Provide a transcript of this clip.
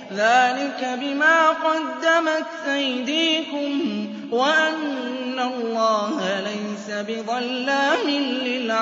ذَٰلِكَ بِمَا قَدَّمَتْ أَيْدِيكُمْ وَأَنَّ اللَّهَ لَيْسَ بِظَلَّامٍ لِّلْعَبِيدِ